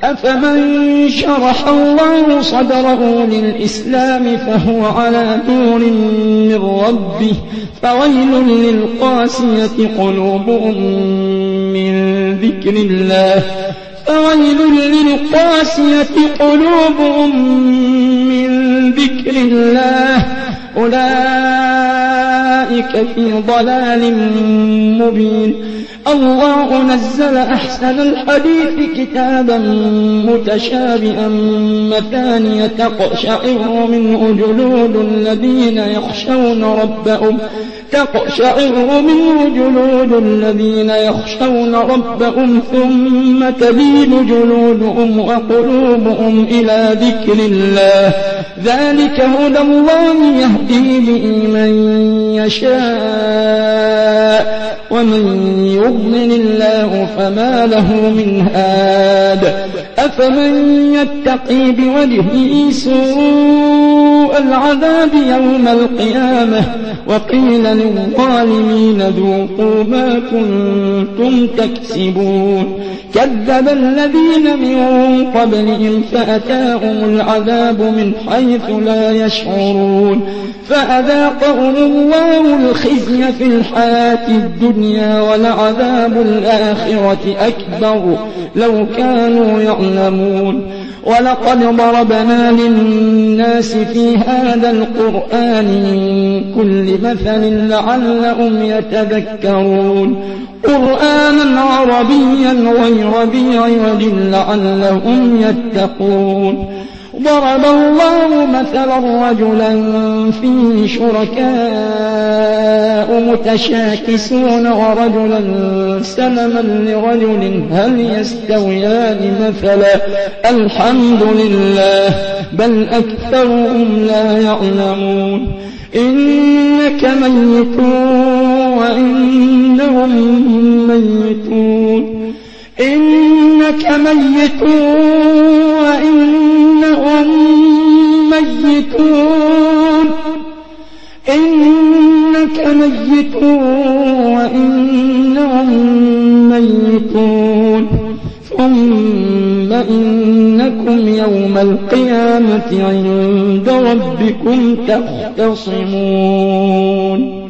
أفمن شرح الله صدره للإسلام فهو على نور من ربه فويل للقاسية قلوبهم من ذكر الله أولئك في ضلال مبين. الله نزل أحسن الحديث كتابا متشابها مثانية تقشعر منه جلود الذين يخشون ربهم ثم تلين جلودهم وقلوبهم إلى ذكر الله ذلك هدى الله يهدي به من يشاء ومن يضلل الله فما له من هاد. أفمن يتقي بوجهه سوء العذاب يوم القيامة وقيل للظالمين ذوقوا ما كنتم تكسبون. كذب الذين من قبلهم فأتاهم العذاب من حيث لا يشعرون فأذاقهم الله الخزي في الحياة الدنيا ولعذاب الآخرة أكبر لو كانوا يعلمون. ولقد ضربنا للناس في هذا القرآن من كل مثل لعلهم يتذكرون قرآنا عربيا غير ذي عوج لعلهم يتقون. ضرب الله مثلا رجلا فيه شركاء متشاكسون ورجلا سلما لرجل هل يستويان مثلا الحمد لله بل أكثرهم لا يعلمون. إنك ميت وإنهم ميتون ثم إنكم يوم القيامة عند ربكم تختصمون.